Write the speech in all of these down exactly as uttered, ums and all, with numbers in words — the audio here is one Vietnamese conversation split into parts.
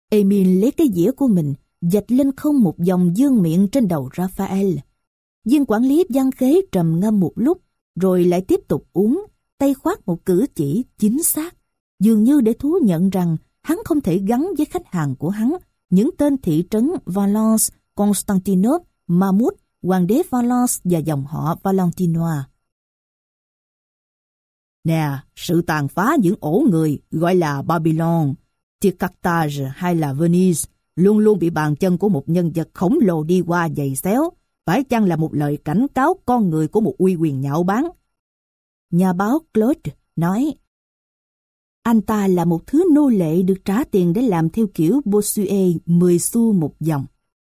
Emil lấy cái dĩa của mình, dạch lên không một dòng dương miệng trên đầu Raphael. Viên quản lý văn khế trầm ngâm một lúc, rồi lại tiếp tục uống, tay khoác một cử chỉ chính xác, dường như để thú nhận rằng hắn không thể gắn với khách hàng của hắn, những tên thị trấn Valence, Constantinople, Mahmud, hoàng đế Valence và dòng họ Valentinois. Nè, sự tàn phá những ổ người gọi là Babylon, thì Carthage hay là Venice luôn luôn bị bàn chân của một nhân vật khổng lồ đi qua giày xéo, phải chăng là một lời cảnh cáo con người của một uy quyền nhạo báng? Nhà báo Claude nói, anh ta là một thứ nô lệ được trả tiền để làm theo kiểu Bossuet mười xu một dòng.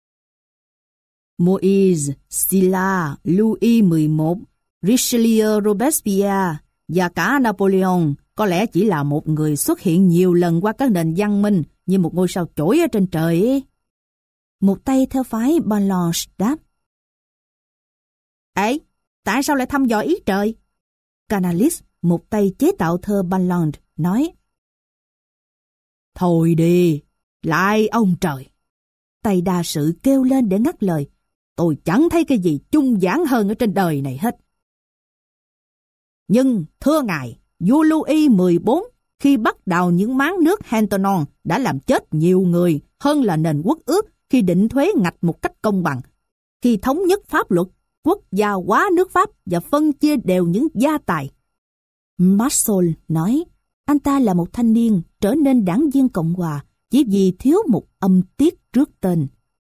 Moïse, Sylla, Louis mười một, Richelieu, Robespierre và cả Napoleon có lẽ chỉ là một người xuất hiện nhiều lần qua các nền văn minh như một ngôi sao chổi ở trên trời ấy. Một tay theo phái Ballanche đáp. Ấy, tại sao lại thăm dò ý trời? Canalis, một tay chế tạo thơ Balland, nói. Thôi đi, lại ông trời. Tay đa sự kêu lên để ngắt lời. Tôi chẳng thấy cái gì chung giảng hơn ở trên đời này hết. Nhưng, thưa ngài, vua Louis mười bốn khi bắt đầu những máng nước Hentonon đã làm chết nhiều người hơn là nền quốc ước khi định thuế ngạch một cách công bằng. Khi thống nhất pháp luật, quốc gia hóa nước Pháp và phân chia đều những gia tài. Marsol nói, anh ta là một thanh niên trở nên đảng viên Cộng hòa chỉ vì thiếu một âm tiết trước tên.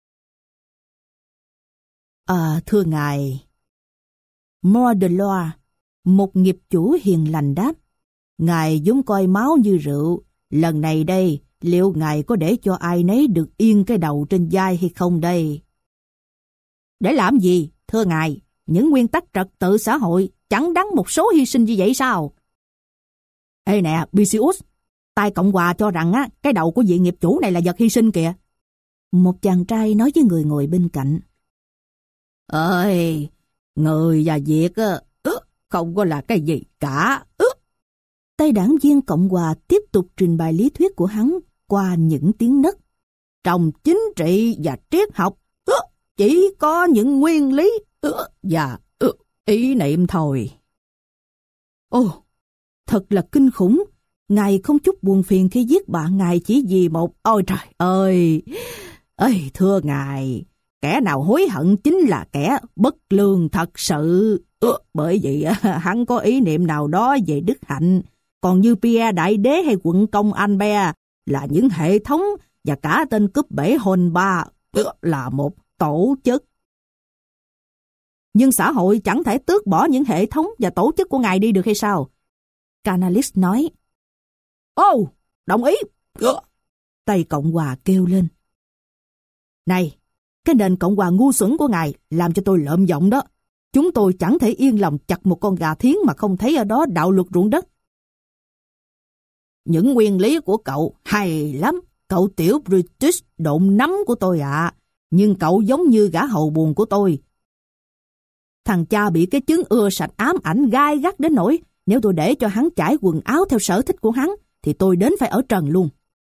À, thưa ngài, Mort de Loire, một nghiệp chủ hiền lành đáp, ngài vốn coi máu như rượu, lần này đây, liệu ngài có để cho ai nấy được yên cái đầu trên vai hay không đây? Để làm gì, thưa ngài, những nguyên tắc trật tự xã hội chẳng đáng một số hy sinh như vậy sao? Ê nè, Bisius, tay Cộng hòa cho rằng á, cái đầu của vị nghiệp chủ này là vật hy sinh kìa. Một chàng trai nói với người ngồi bên cạnh. Ơi, người và việc á, không có là cái gì cả. Tay đảng viên Cộng hòa tiếp tục trình bày lý thuyết của hắn qua những tiếng nấc. Trong chính trị và triết học, chỉ có những nguyên lý và ý niệm thôi. Ồ, thật là kinh khủng. Ngài không chút buồn phiền khi giết bạn ngài chỉ vì một... Ôi trời ơi! Ơi, thưa ngài, kẻ nào hối hận chính là kẻ bất lương thật sự. Ừ, bởi vì hắn có ý niệm nào đó về đức hạnh. Còn như Pierre Đại Đế hay quận công Albert là những hệ thống và cả tên cướp bể hồn ba là một tổ chức. Nhưng xã hội chẳng thể tước bỏ những hệ thống và tổ chức của ngài đi được hay sao? Canalis nói. Ồ, oh, đồng ý. Tay Cộng hòa kêu lên. Này, cái nền Cộng hòa ngu xuẩn của ngài làm cho tôi lợm giọng đó. Chúng tôi chẳng thể yên lòng chặt một con gà thiến mà không thấy ở đó đạo luật ruộng đất. Những nguyên lý của cậu hay lắm, cậu tiểu British độn nắm của tôi ạ. À. Nhưng cậu giống như gã hầu buồn của tôi. Thằng cha bị cái chứng ưa sạch ám ảnh gai gắt đến nỗi nếu tôi để cho hắn chải quần áo theo sở thích của hắn thì tôi đến phải ở trần luôn.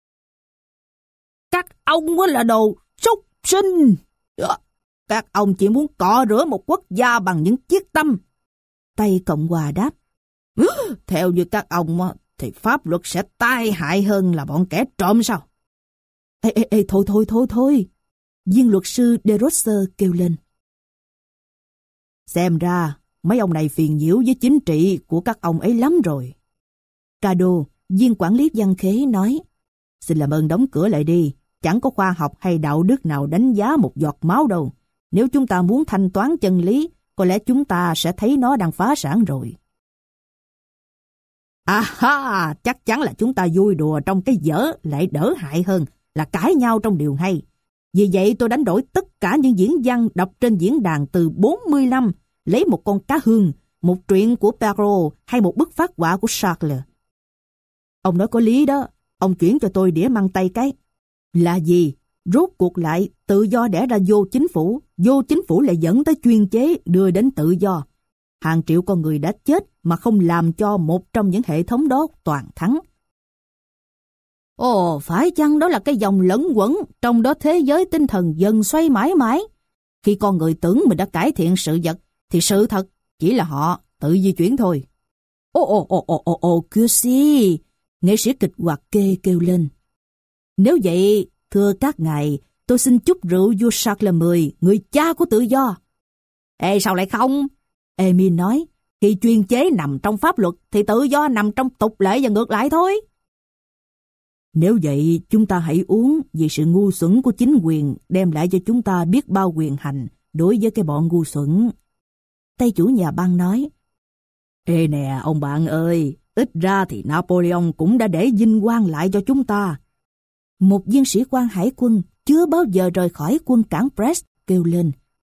Các ông là đồ súc sinh. Các ông chỉ muốn cọ rửa một quốc gia bằng những chiếc tâm. Tay Cộng hòa đáp. Theo như các ông thì pháp luật sẽ tai hại hơn là bọn kẻ trộm sao? Ê, ê, ê, thôi thôi thôi thôi. Viên luật sư De Rosser kêu lên. Xem ra mấy ông này phiền nhiễu với chính trị của các ông ấy lắm rồi. Cado, viên quản lý văn khế nói. Xin làm ơn đóng cửa lại đi. Chẳng có khoa học hay đạo đức nào đánh giá một giọt máu đâu. Nếu chúng ta muốn thanh toán chân lý, có lẽ chúng ta sẽ thấy nó đang phá sản rồi. À ha, chắc chắn là chúng ta vui đùa trong cái dở lại đỡ hại hơn là cãi nhau trong điều hay. Vì vậy tôi đánh đổi tất cả những diễn văn đọc trên diễn đàn từ bốn mươi năm, lấy một con cá hương, một truyện của Perrault hay một bức phác họa của Charles. Ông nói có lý đó, ông chuyển cho tôi đĩa măng tay cái. Là gì? Rốt cuộc lại tự do đẻ ra vô chính phủ, vô chính phủ lại dẫn tới chuyên chế đưa đến tự do. Hàng triệu con người đã chết mà không làm cho một trong những hệ thống đó toàn thắng. Ồ, phải chăng đó là cái dòng lẫn quẩn, trong đó thế giới tinh thần dần xoay mãi mãi? Khi con người tưởng mình đã cải thiện sự vật, thì sự thật chỉ là họ tự di chuyển thôi. Ồ, ồ, ồ, ồ, ồ, ồ, Kyoshi, nghệ sĩ kịch hoạt kê kêu lên. Nếu vậy, thưa các ngài, tôi xin chúc rượu vua Charles mười, người cha của tự do. Ê, sao lại không? Emil nói, khi chuyên chế nằm trong pháp luật, thì tự do nằm trong tục lệ và ngược lại thôi. Nếu vậy, chúng ta hãy uống vì sự ngu xuẩn của chính quyền đem lại cho chúng ta biết bao quyền hành đối với cái bọn ngu xuẩn. Tay chủ nhà băng nói, ê nè, ông bạn ơi, ít ra thì Napoleon cũng đã để vinh quang lại cho chúng ta. Một viên sĩ quan hải quân chưa bao giờ rời khỏi quân cảng Brest kêu lên.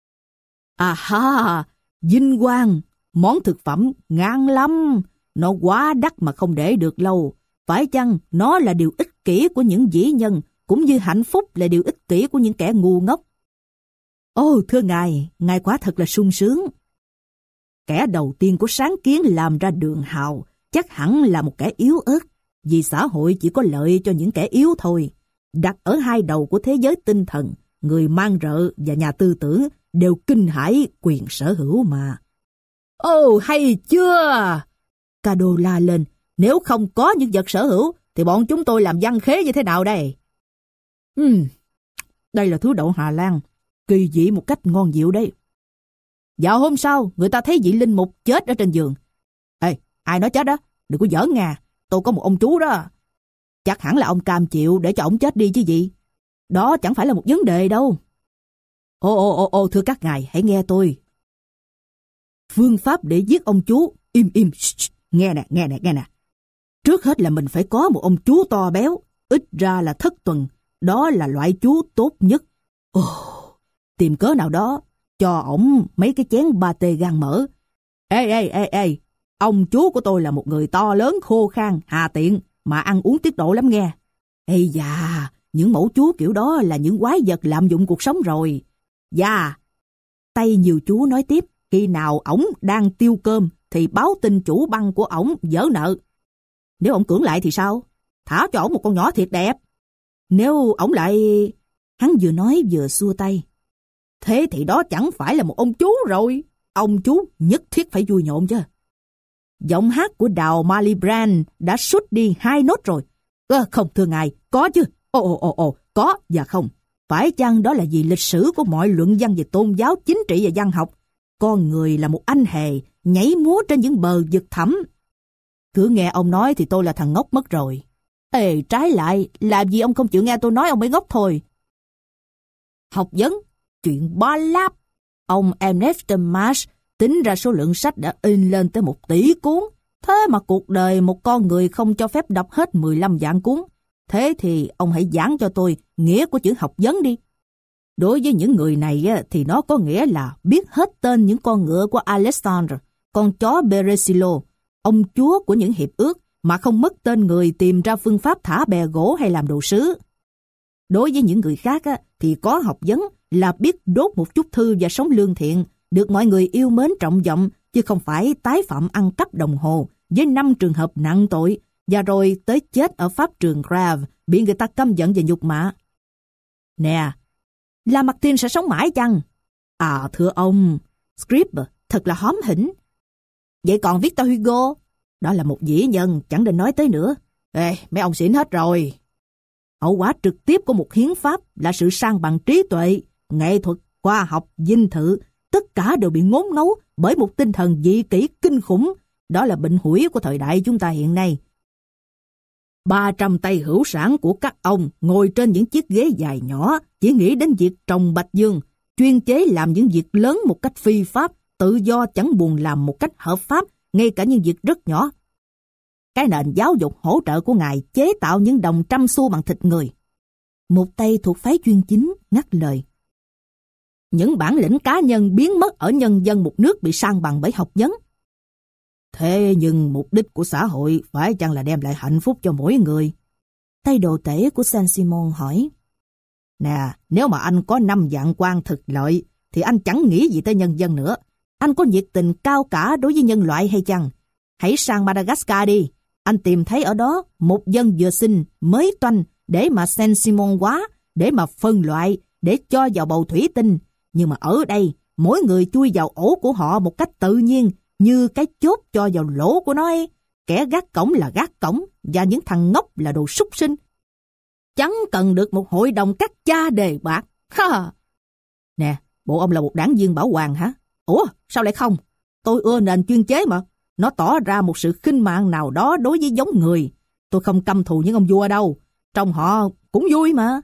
À ha, vinh quang, món thực phẩm ngon lắm, nó quá đắt mà không để được lâu. Phải chăng nó là điều ích kỷ của những vĩ nhân, cũng như hạnh phúc là điều ích kỷ của những kẻ ngu ngốc? Ồ, thưa ngài, ngài quả thật là sung sướng. Kẻ đầu tiên của sáng kiến làm ra đường hào chắc hẳn là một kẻ yếu ớt, vì xã hội chỉ có lợi cho những kẻ yếu thôi. Đặt ở hai đầu của thế giới tinh thần, người mang rợ và nhà tư tưởng đều kinh hãi quyền sở hữu mà. Ồ, hay chưa? Cado la lên. Nếu không có những vật sở hữu, thì bọn chúng tôi làm văn khế như thế nào đây? Ừm, đây là thứ đậu Hà Lan, kỳ dị một cách ngon dịu đấy. Dạo hôm sau, người ta thấy vị linh mục chết ở trên giường. Ê, ai nói chết đó? Đừng có giỡn nha, tôi có một ông chú đó. Chắc hẳn là ông cam chịu để cho ông chết đi chứ gì. Đó chẳng phải là một vấn đề đâu. Ô ô ô ô thưa các ngài, hãy nghe tôi. Phương pháp để giết ông chú, im im, sh, nghe nè, nghe nè, nghe nè. Trước hết là mình phải có một ông chú to béo, ít ra là thất tuần, đó là loại chú tốt nhất. Ồ, tìm cớ nào đó, cho ổng mấy cái chén pate gan mỡ. Ê, ê, ê, ê, ông chú của tôi là một người to lớn khô khan, hà tiện, mà ăn uống tiết độ lắm nghe. Ê da, những mẫu chú kiểu đó là những quái vật lạm dụng cuộc sống rồi. Dạ, tay nhiều chú nói tiếp, khi nào ổng đang tiêu cơm thì báo tin chủ băng của ổng dở nợ. Nếu ổng cưỡng lại thì sao? Thả cho ổng một con nhỏ thiệt đẹp. Nếu ổng lại... Hắn vừa nói vừa xua tay. Thế thì đó chẳng phải là một ông chú rồi. Ông chú nhất thiết phải vui nhộn chứ. Giọng hát của Đào Malibran đã sút đi hai nốt rồi. À, không thưa ngài, có chứ. Ồ ồ ồ ồ, có và không. Phải chăng đó là vì lịch sử của mọi luận văn về tôn giáo, chính trị và văn học? Con người là một anh hề nhảy múa trên những bờ vực thẳm. Cứ nghe ông nói thì tôi là thằng ngốc mất rồi. Ê, trái lại, làm gì ông không chịu nghe tôi nói ông mới ngốc thôi. Học vấn, chuyện ba láp. Ông Ernest Marsh tính ra số lượng sách đã in lên tới một tỷ cuốn. Thế mà cuộc đời một con người không cho phép đọc hết mười lăm vạn cuốn. Thế thì ông hãy giảng cho tôi nghĩa của chữ học vấn đi. Đối với những người này thì nó có nghĩa là biết hết tên những con ngựa của Alexander, con chó Beresilo, ông chúa của những hiệp ước, mà không mất tên người tìm ra phương pháp thả bè gỗ hay làm đồ sứ. Đối với những người khác thì có học vấn là biết đốt một chút thư và sống lương thiện, được mọi người yêu mến trọng vọng, chứ không phải tái phạm ăn cắp đồng hồ với năm trường hợp nặng tội, và rồi tới chết ở pháp trường Grave, bị người ta căm giận và nhục mạ. Nè, Lamartine sẽ sống mãi chăng? À thưa ông, Scribe thật là hóm hỉnh. Vậy còn Victor Hugo? Đó là một vĩ nhân, chẳng định nói tới nữa. Ê, mấy ông xỉn hết rồi. Hậu quả trực tiếp của một hiến pháp là sự san bằng trí tuệ, nghệ thuật, khoa học, dinh thự. Tất cả đều bị ngốn ngấu bởi một tinh thần dị kỷ kinh khủng. Đó là bệnh hủi của thời đại chúng ta hiện nay. Ba trăm tay hữu sản của các ông ngồi trên những chiếc ghế dài nhỏ, chỉ nghĩ đến việc trồng bạch dương, chuyên chế làm những việc lớn một cách phi pháp, tự do chẳng buồn làm một cách hợp pháp, ngay cả những việc rất nhỏ. Cái nền giáo dục hỗ trợ của ngài chế tạo những đồng trăm xu bằng thịt người. Một tay thuộc phái chuyên chính ngắt lời. Những bản lĩnh cá nhân biến mất ở nhân dân một nước bị san bằng bởi học vấn. Thế nhưng mục đích của xã hội phải chăng là đem lại hạnh phúc cho mỗi người? Tay đồ tể của Saint-Simon hỏi. Nè, nếu mà anh có năm vạn quan thực lợi, thì anh chẳng nghĩ gì tới nhân dân nữa. Anh có nhiệt tình cao cả đối với nhân loại hay chăng? Hãy sang Madagascar đi. Anh tìm thấy ở đó một dân vừa sinh mới toanh để mà Saint-Simon hóa, để mà phân loại, để cho vào bầu thủy tinh. Nhưng mà ở đây, mỗi người chui vào ổ của họ một cách tự nhiên, như cái chốt cho vào lỗ của nó ấy. Kẻ gác cổng là gác cổng, và những thằng ngốc là đồ súc sinh. Chẳng cần được một hội đồng các cha đề bạc. Ha! Nè, bộ ông là một đảng viên bảo hoàng hả? Ủa, sao lại không? Tôi ưa nền chuyên chế mà. Nó tỏ ra một sự khinh mạng nào đó đối với giống người. Tôi không căm thù những ông vua đâu. Trong họ cũng vui mà.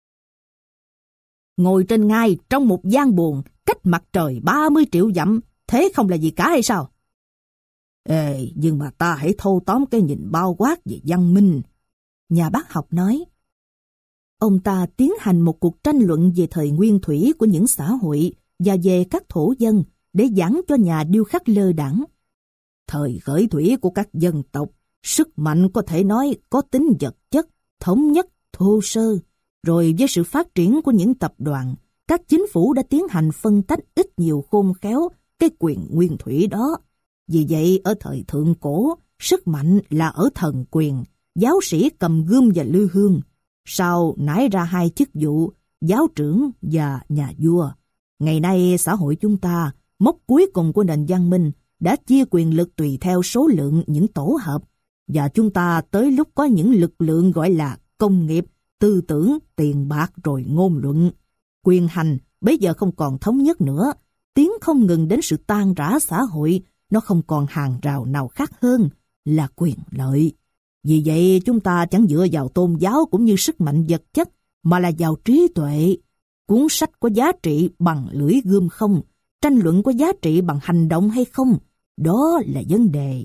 Ngồi trên ngai trong một gian buồng, cách mặt trời ba mươi triệu dặm, thế không là gì cả hay sao? Ê, nhưng mà ta hãy thâu tóm cái nhìn bao quát về văn minh. Nhà bác học nói. Ông ta tiến hành một cuộc tranh luận về thời nguyên thủy của những xã hội và về các thổ dân để giảng cho nhà điêu khắc lơ đãng. Thời khởi thủy của các dân tộc, sức mạnh có thể nói có tính vật chất, thống nhất, thô sơ. Rồi với sự phát triển của những tập đoàn, các chính phủ đã tiến hành phân tách ít nhiều khôn khéo cái quyền nguyên thủy đó. Vì vậy, ở thời thượng cổ, sức mạnh là ở thần quyền, giáo sĩ cầm gươm và lư hương. Sau nảy ra hai chức vụ, giáo trưởng và nhà vua. Ngày nay, xã hội chúng ta, mốc cuối cùng của nền văn minh, đã chia quyền lực tùy theo số lượng những tổ hợp. Và chúng ta tới lúc có những lực lượng gọi là công nghiệp, tư tưởng, tiền bạc rồi ngôn luận. Quyền hành bây giờ không còn thống nhất nữa, tiến không ngừng đến sự tan rã xã hội, nó không còn hàng rào nào khác hơn là quyền lợi. Vì vậy chúng ta chẳng dựa vào tôn giáo cũng như sức mạnh vật chất, mà là vào trí tuệ. Cuốn sách có giá trị bằng lưỡi gươm không? Tranh luận có giá trị bằng hành động hay không? Đó là vấn đề.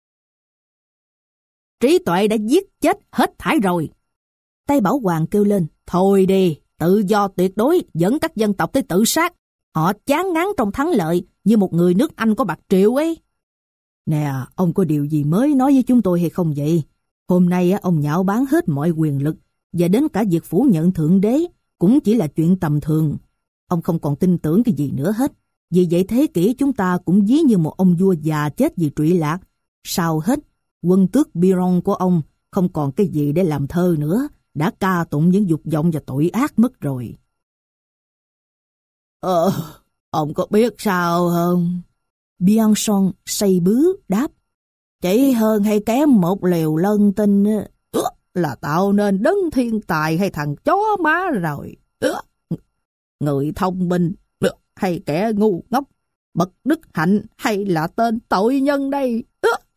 Trí tuệ đã giết chết hết thảy rồi. Tây Bảo Hoàng kêu lên, thôi đi, tự do tuyệt đối dẫn các dân tộc tới tự sát. Họ chán ngán trong thắng lợi như một người nước Anh có bạc triệu ấy. Nè, ông có điều gì mới nói với chúng tôi hay không vậy? Hôm nay ông nhạo báng hết mọi quyền lực, và đến cả việc phủ nhận Thượng Đế cũng chỉ là chuyện tầm thường. Ông không còn tin tưởng cái gì nữa hết. Vì vậy thế kỷ chúng ta cũng ví như một ông vua già chết vì trụy lạc. Sau hết, quân tước Biron của ông không còn cái gì để làm thơ nữa, đã ca tụng những dục vọng và tội ác mất rồi. Ờ, ông có biết sao không? Bianchon say bứ đáp. Chỉ hơn hay kém một liều lân tinh là tạo nên đấng thiên tài hay thằng chó má rồi. Người thông minh hay kẻ ngu ngốc, bậc đức hạnh hay là tên tội nhân đây?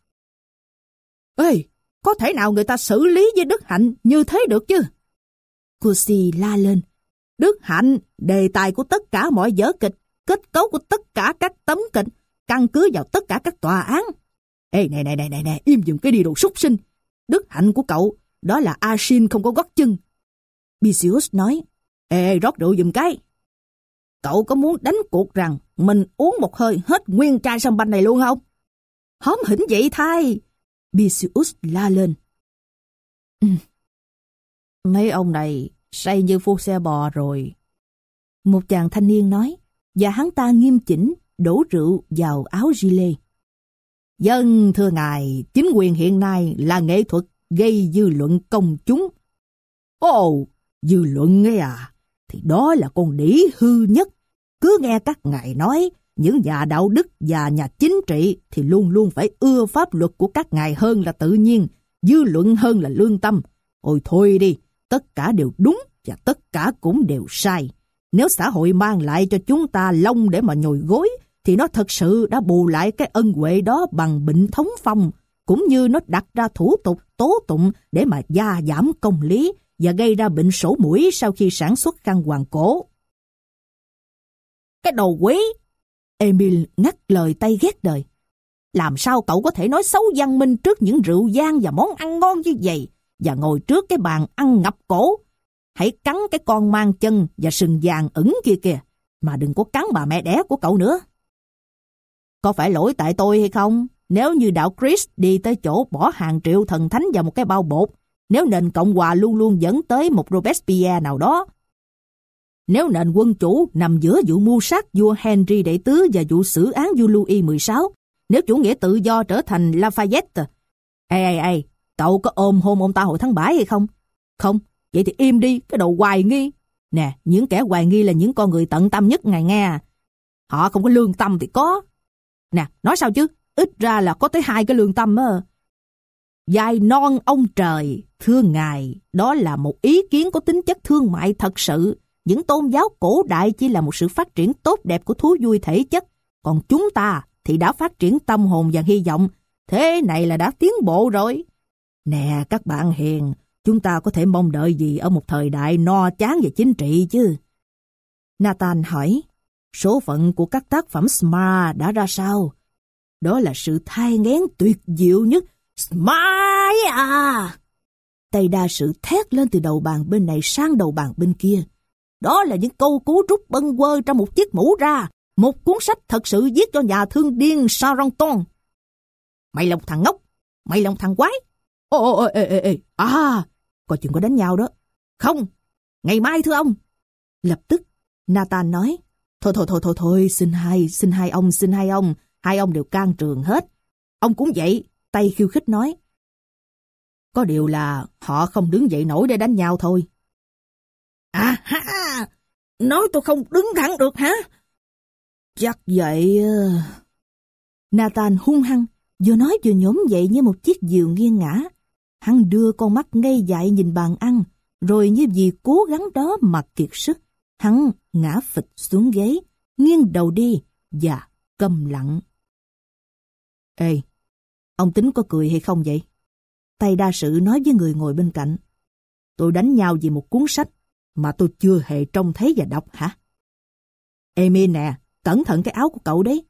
Ê, có thể nào người ta xử lý với đức hạnh như thế được chứ? Cusi la lên. Đức hạnh, đề tài của tất cả mọi vở kịch, kết cấu của tất cả các tấm kịch, căn cứ vào tất cả các tòa án. Ê, này này này này này, im dùm cái đi đồ súc sinh. Đức hạnh của cậu, đó là Asin không có gót chân. Bisius nói, ê, rót rượu dùm cái. Cậu có muốn đánh cuộc rằng mình uống một hơi hết nguyên chai sâm banh này luôn không? Hóm hỉnh vậy thay. Bisius la lên. Ừ. Mấy ông này say như phu xe bò rồi. Một chàng thanh niên nói, và hắn ta nghiêm chỉnh đổ rượu vào áo gilet. Dân thưa ngài, chính quyền hiện nay là nghệ thuật gây dư luận công chúng. Ồ, dư luận nghe à? Thì đó là con đĩ hư nhất. Cứ nghe các ngài nói, những nhà đạo đức và nhà chính trị thì luôn luôn phải ưa pháp luật của các ngài hơn là tự nhiên, dư luận hơn là lương tâm. Ôi thôi đi, tất cả đều đúng và tất cả cũng đều sai. Nếu xã hội mang lại cho chúng ta lông để mà nhồi gối, thì nó thật sự đã bù lại cái ân huệ đó bằng bệnh thống phong, cũng như nó đặt ra thủ tục tố tụng để mà gia giảm công lý và gây ra bệnh sổ mũi sau khi sản xuất khăn quàng cổ. Cái đồ quỷ! Emil ngắt lời tay ghét đời. Làm sao cậu có thể nói xấu văn minh trước những rượu vang và món ăn ngon như vậy, và ngồi trước cái bàn ăn ngập cổ? Hãy cắn cái con mang chân và sừng vàng ửng kia kìa, mà đừng có cắn bà mẹ đẻ của cậu nữa. Có phải lỗi tại tôi hay không? Nếu như đạo Christ đi tới chỗ bỏ hàng triệu thần thánh vào một cái bao bột, nếu nền Cộng hòa luôn luôn dẫn tới một Robespierre nào đó, nếu nền quân chủ nằm giữa vụ mưu sát vua Henry đệ tứ và vụ xử án vua Louis mười sáu, nếu chủ nghĩa tự do trở thành Lafayette, Ê, ê, ê, cậu có ôm hôn ông ta hồi tháng bảy hay không? Không, vậy thì im đi, cái đồ hoài nghi. Nè, những kẻ hoài nghi là những con người tận tâm nhất ngài nghe. Họ không có lương tâm thì có. Nè, nói sao chứ, ít ra là có tới hai cái lương tâm á. Dài non ông trời, thưa ngài, đó là một ý kiến có tính chất thương mại thật sự. Những tôn giáo cổ đại chỉ là một sự phát triển tốt đẹp của thú vui thể chất, còn chúng ta thì đã phát triển tâm hồn và hy vọng. Thế này là đã tiến bộ rồi. Nè các bạn hiền, chúng ta có thể mong đợi gì ở một thời đại no chán về chính trị chứ? Nathan hỏi, số phận của các tác phẩm Smart đã ra sao? Đó là sự thai nghén tuyệt diệu nhất. Smart à! Tay đa sự thét lên từ đầu bàn bên này sang đầu bàn bên kia. Đó là những câu cú rút bâng quơ trong một chiếc mũ ra. Một cuốn sách thật sự viết cho nhà thương điên Charenton. Mày là một thằng ngốc. Mày là một thằng quái. Ồ, ồ, ê, ê, ê. À, coi chừng có đánh nhau đó. Không, ngày mai thưa ông. Lập tức, Nathan nói, Thôi, thôi, thôi, thôi, thôi, xin hai, xin hai ông, xin hai ông. Hai ông đều can trường hết. Ông cũng vậy, tay khiêu khích nói. Có điều là họ không đứng dậy nổi để đánh nhau thôi. À ha, nói tôi không đứng thẳng được hả? Chắc vậy. Nathan hung hăng, vừa nói vừa nhổm dậy như một chiếc diều nghiêng ngã. Hắn đưa con mắt ngây dại nhìn bàn ăn, rồi như vì cố gắng đó mà kiệt sức, hắn ngã phịch xuống ghế, nghiêng đầu đi và câm lặng. Ê, ông tính có cười hay không vậy? Tay đa sự nói với người ngồi bên cạnh. Tôi đánh nhau vì một cuốn sách mà tôi chưa hề trông thấy và đọc hả? Emil nè, cẩn thận cái áo của cậu đấy.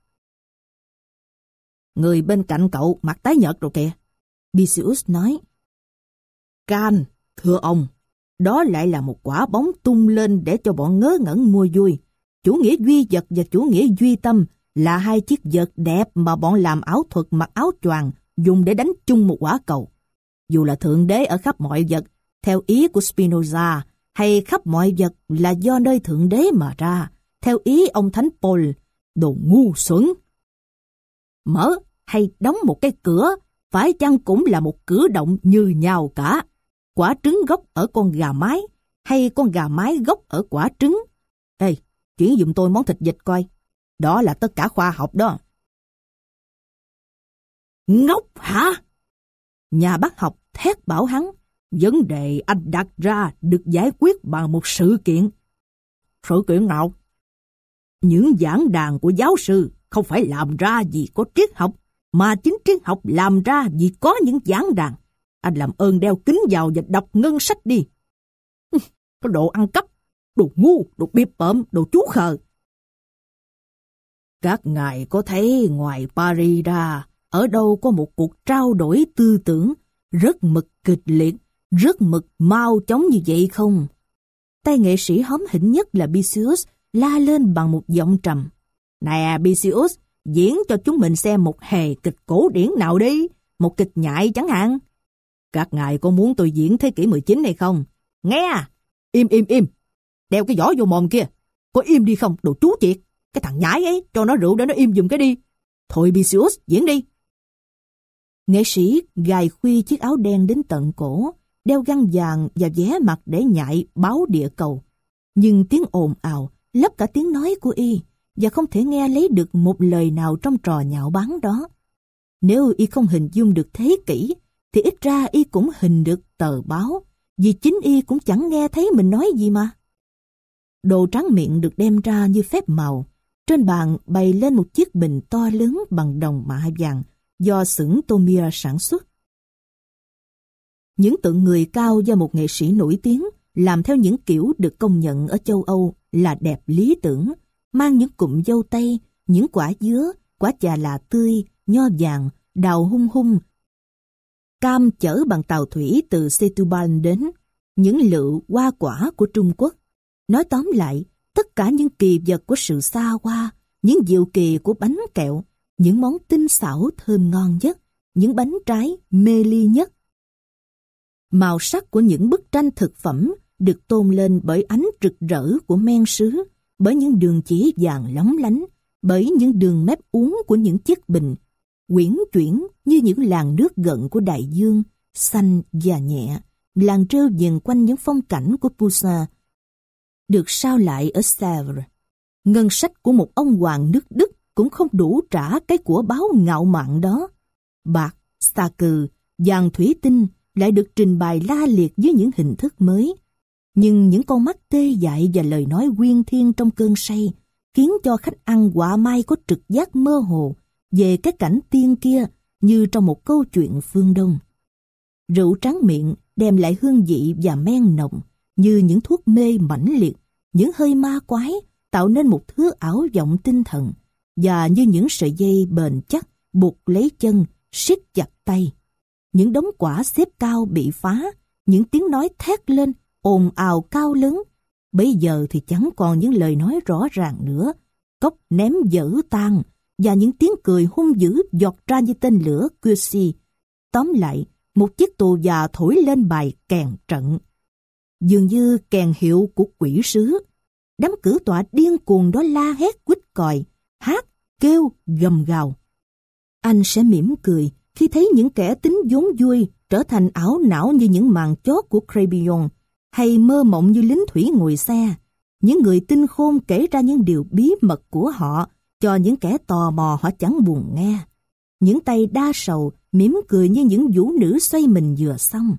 Người bên cạnh cậu mặt tái nhợt rồi kìa. Bisius nói. Can, thưa ông, đó lại là một quả bóng tung lên để cho bọn ngớ ngẩn mua vui. Chủ nghĩa duy vật và chủ nghĩa duy tâm là hai chiếc vật đẹp mà bọn làm ảo thuật mặc áo choàng dùng để đánh chung một quả cầu. Dù là thượng đế ở khắp mọi vật, theo ý của Spinoza, hay khắp mọi vật là do nơi thượng đế mà ra, theo ý ông Thánh Paul, đồ ngu xuẩn. Mở hay đóng một cái cửa, phải chăng cũng là một cử động như nhau cả. Quả trứng gốc ở con gà mái, hay con gà mái gốc ở quả trứng. Ê, chuyển giùm tôi món thịt vịt coi. Đó là tất cả khoa học đó. Ngốc hả? Nhà bác học thét bảo hắn, vấn đề anh đặt ra được giải quyết bằng một sự kiện. Sự kiện nào? Những giảng đàn của giáo sư không phải làm ra vì có triết học, mà chính triết học làm ra vì có những giảng đàn. Anh làm ơn đeo kính vào và đọc ngân sách đi. Có đồ ăn cắp, đồ ngu, đồ biệp bợm, đồ chú khờ. Các ngài có thấy ngoài Paris ra, ở đâu có một cuộc trao đổi tư tưởng rất mực kịch liệt, rất mực mau chóng như vậy không? Tay nghệ sĩ hóm hỉnh nhất là Bisius la lên bằng một giọng trầm. Nè Bisius, diễn cho chúng mình xem một hề kịch cổ điển nào đi, một kịch nhại chẳng hạn. Các ngài có muốn tôi diễn thế kỷ mười chín hay không? Nghe à? Im im im, đeo cái giỏ vô mồm kia. Có im đi không, đồ chú triệt. Cái thằng nhãi ấy, cho nó rượu để nó im giùm cái đi. Thôi Bisius, diễn đi. Nghệ sĩ gài khuy chiếc áo đen đến tận cổ, đeo găng vàng và vé mặt để nhại báo địa cầu. Nhưng tiếng ồn ào lấp cả tiếng nói của y, và không thể nghe lấy được một lời nào trong trò nhạo báng đó. Nếu y không hình dung được thế kỷ, thì ít ra y cũng hình được tờ báo, vì chính y cũng chẳng nghe thấy mình nói gì mà. Đồ tráng miệng được đem ra như phép màu. Trên bàn bày lên một chiếc bình to lớn bằng đồng mạ vàng do xưởng Tomir sản xuất. Những tượng người cao do một nghệ sĩ nổi tiếng làm theo những kiểu được công nhận ở châu Âu là đẹp lý tưởng, mang những cụm dâu tây, những quả dứa, quả chà là tươi, nho vàng, đào hung hung, cam chở bằng tàu thủy từ Setúbal đến, những lựu hoa quả của Trung Quốc. Nói tóm lại, tất cả những kỳ vật của sự xa hoa, những diệu kỳ của bánh kẹo, những món tinh xảo thơm ngon nhất, những bánh trái mê ly nhất. Màu sắc của những bức tranh thực phẩm được tôn lên bởi ánh rực rỡ của men sứ, bởi những đường chỉ vàng lóng lánh, bởi những đường mép uốn của những chiếc bình. uyển chuyển như những làn nước gợn của đại dương, xanh và nhẹ, làng rêu vần quanh những phong cảnh của Poussin, được sao lại ở Sèvres. Ngân sách của một ông hoàng nước Đức cũng không đủ trả cái của báo ngạo mạn đó. Bạc, xà cừ, vàng thủy tinh lại được trình bày la liệt dưới những hình thức mới. Nhưng những con mắt tê dại và lời nói uyên thiên trong cơn say khiến cho khách ăn quả mai có trực giác mơ hồ về cái cảnh tiên kia như trong một câu chuyện phương Đông. Rượu tráng miệng đem lại hương vị và men nồng như những thuốc mê mãnh liệt, những hơi ma quái tạo nên một thứ ảo vọng tinh thần, và như những sợi dây bền chắc buộc lấy chân, siết chặt tay. Những đống quả xếp cao bị phá, những tiếng nói thét lên, ồn ào cao lớn. Bây giờ thì chẳng còn những lời nói rõ ràng nữa, cốc ném dở tan, và những tiếng cười hung dữ giọt ra như tên lửa Cusi. Tóm lại, một chiếc tù già thổi lên bài kèn trận. Dường như kèn hiệu của quỷ sứ. Đám cử tọa điên cuồng đó la hét quýt còi, hát, kêu, gầm gào. Anh sẽ mỉm cười khi thấy những kẻ tính vốn vui trở thành ảo não như những màn chót của Crébillon, hay mơ mộng như lính thủy ngồi xe. Những người tinh khôn kể ra những điều bí mật của họ cho những kẻ tò mò họ chẳng buồn nghe. Những tay đa sầu mỉm cười như những vũ nữ xoay mình vừa xong.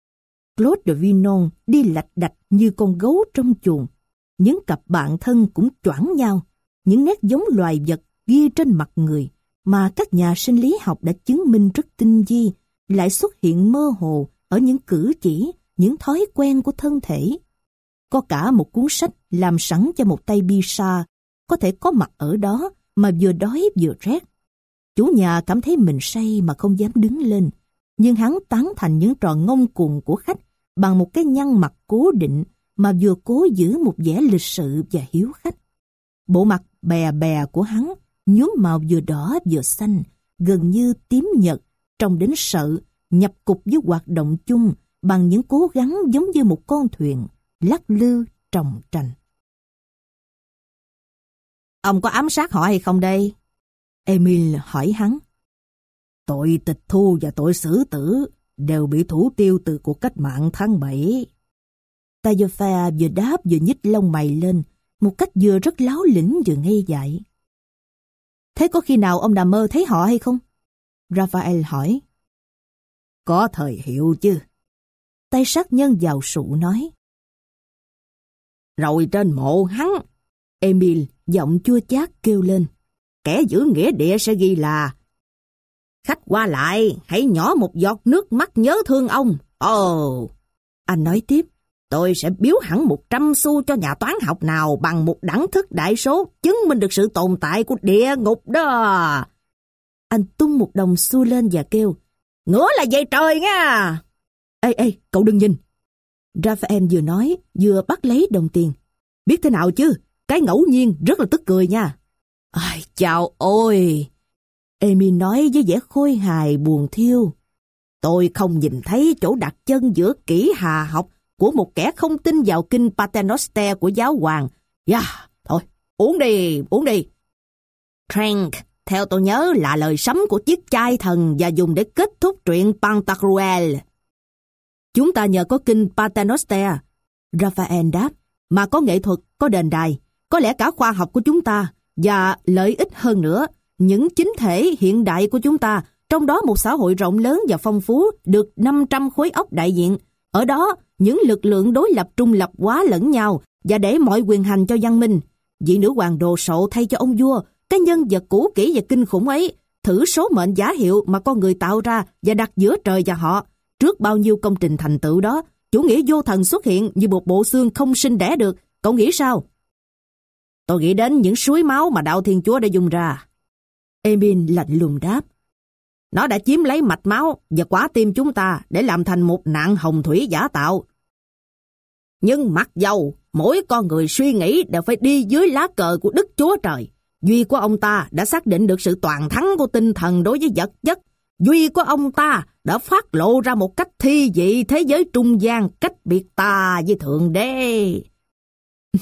Claude de Vinon đi lạch đạch như con gấu trong chuồng. Những cặp bạn thân cũng choảng nhau. Những nét giống loài vật ghi trên mặt người mà các nhà sinh lý học đã chứng minh rất tinh vi lại xuất hiện mơ hồ ở những cử chỉ, những thói quen của thân thể. Có cả một cuốn sách làm sẵn cho một tay Bichat có thể có mặt ở đó mà vừa đói vừa rét. Chủ nhà cảm thấy mình say mà không dám đứng lên, nhưng hắn tán thành những trò ngông cuồng của khách bằng một cái nhăn mặt cố định mà vừa cố giữ một vẻ lịch sự và hiếu khách. Bộ mặt bè bè của hắn nhuốm màu vừa đỏ vừa xanh, gần như tím nhật, trông đến sợ, nhập cục với hoạt động chung bằng những cố gắng giống như một con thuyền lắc lư tròng trành. Ông có ám sát họ hay không đây? Emile hỏi hắn. Tội tịch thu và tội xử tử đều bị thủ tiêu từ cuộc cách mạng tháng bảy. Taillefer vừa đáp vừa nhích lông mày lên, một cách vừa rất láo lĩnh vừa ngây dại. Thế có khi nào ông nằm mơ thấy họ hay không? Raphael hỏi. Có thời hiệu chứ. Tay sát nhân giàu sụ nói. Rồi trên mộ hắn, Emile giọng chua chát kêu lên. Kẻ giữ nghĩa địa sẽ ghi là: khách qua lại, hãy nhỏ một giọt nước mắt nhớ thương ông. Ồ, oh. Anh nói tiếp. Tôi sẽ biếu hẳn một trăm xu cho nhà toán học nào bằng một đẳng thức đại số chứng minh được sự tồn tại của địa ngục đó. Anh tung một đồng xu lên và kêu, ngửa là dây trời nha. Ê, ê, cậu đừng nhìn. Raphael vừa nói, vừa bắt lấy đồng tiền. Biết thế nào chứ, cái ngẫu nhiên rất là tức cười nha. Ai, chào ôi. Emile nói với vẻ khôi hài buồn thiêu. Tôi không nhìn thấy chỗ đặt chân giữa kỹ hà học của một kẻ không tin vào kinh Paternoster của giáo hoàng. Yeah, thôi, uống đi, uống đi. Trank, theo tôi nhớ là lời sấm của chiếc chai thần và dùng để kết thúc truyện Pantagruel. Chúng ta nhờ có kinh Paternoster, Raphael đáp, mà có nghệ thuật, có đền đài, có lẽ cả khoa học của chúng ta, và lợi ích hơn nữa, những chính thể hiện đại của chúng ta, trong đó một xã hội rộng lớn và phong phú được năm trăm khối óc đại diện. Ở đó, những lực lượng đối lập trung lập quá lẫn nhau và để mọi quyền hành cho văn minh. Vị nữ hoàng đồ sộ thay cho ông vua, cái nhân vật cũ kỹ và kinh khủng ấy, thử số mệnh giả hiệu mà con người tạo ra và đặt giữa trời và họ. Trước bao nhiêu công trình thành tựu đó, chủ nghĩa vô thần xuất hiện như một bộ xương không sinh đẻ được. Cậu nghĩ sao? Tôi nghĩ đến những suối máu mà đạo Thiên Chúa đã dùng ra. Emile lạnh lùng đáp. Nó đã chiếm lấy mạch máu và quả tim chúng ta để làm thành một nạn hồng thủy giả tạo. Nhưng mặc dầu mỗi con người suy nghĩ đều phải đi dưới lá cờ của Đức Chúa Trời, duy của ông ta đã xác định được sự toàn thắng của tinh thần đối với vật chất. Duy của ông ta đã phát lộ ra một cách thi vị thế giới trung gian cách biệt ta với Thượng Đế.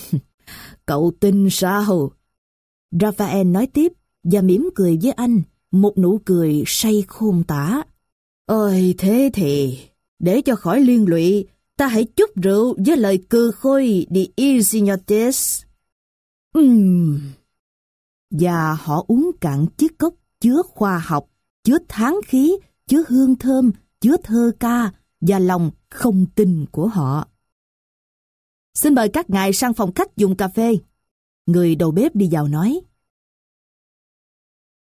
Cậu tin sao? Raphael nói tiếp và mỉm cười với anh, một nụ cười say khôn tả. Ôi thế thì, để cho khỏi liên lụy, ta hãy chúc rượu với lời cừ khôi đi il signotes. Ừm. Và họ uống cạn chiếc cốc chứa khoa học, chứa tháng khí, chứa hương thơm, chứa thơ ca và lòng không tin của họ. Xin mời các ngài sang phòng khách dùng cà phê. Người đầu bếp đi vào nói.